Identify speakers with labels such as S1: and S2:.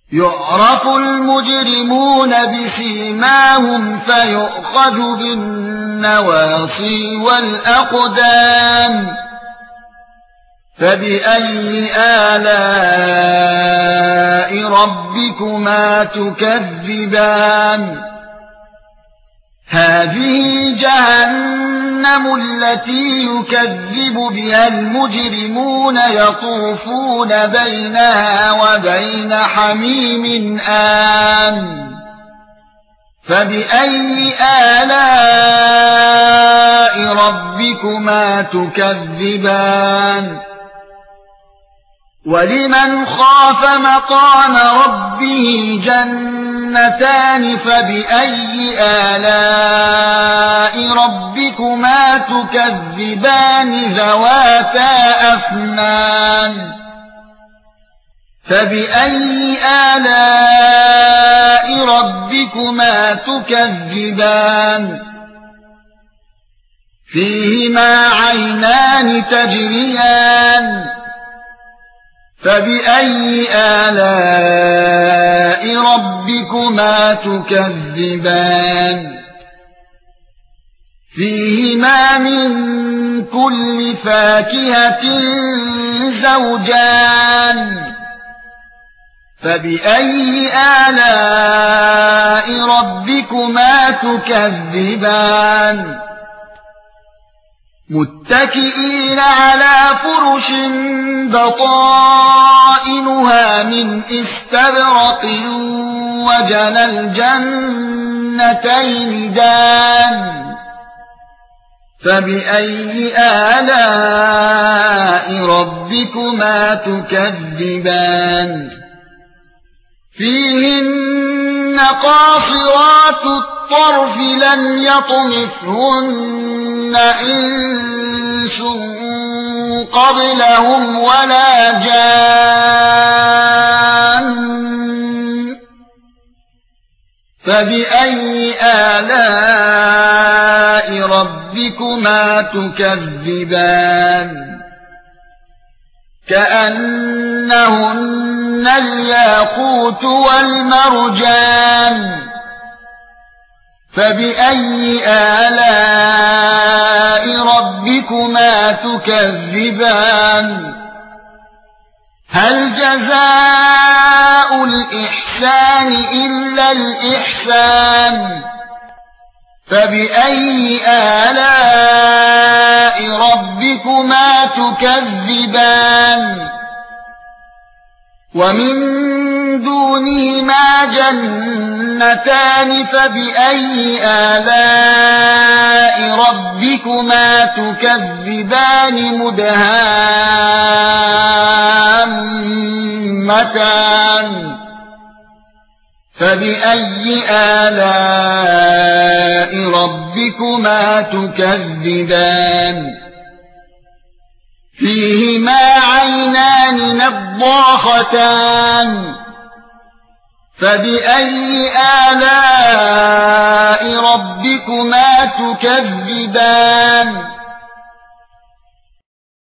S1: يعرف المجرمون بسيماهم فيؤخذ بالنواصي والأقدام فبأي آلاء ربكما تكذبان هذه جهنم التي يكذب بها المجرمون يطوفون بينها وبين حميم آن فبأي آلاء ربكما تكذبان ولمن خاف مقام ربه جنتان فبأي آلاء ربكما تكذبان ذواتا أفنان فبأي آلاء ربكما تكذبان فيهما عينان تجريان فبأي آلاء ربكما تكذبان فيهما من كل فاكهة زوجان فبأي آلاء ربكما تكذبان متكئين على فرش بطائنها من استبرق وجنى الجنتين دان فبأي آلاء ربكما تكذبان فيهن قاصرات الطرف لم يطمثهن إنس قبلهم ولا جان فبأي آلاء ربكما تكذبان كأنهن الياقوت والمرجان فبأي آلاء ربكما تكذبان هل جزاء الإحسان إلا الإحسان فبأي آلاء ربكما تكذبان ومن دونهما جنتان فبأي آلاء ربكما تكذبان مدهامتان فبأي آلاء ربكما تكذبان فيهما عينان نضاختان فبأي آلاء ربكما تكذبان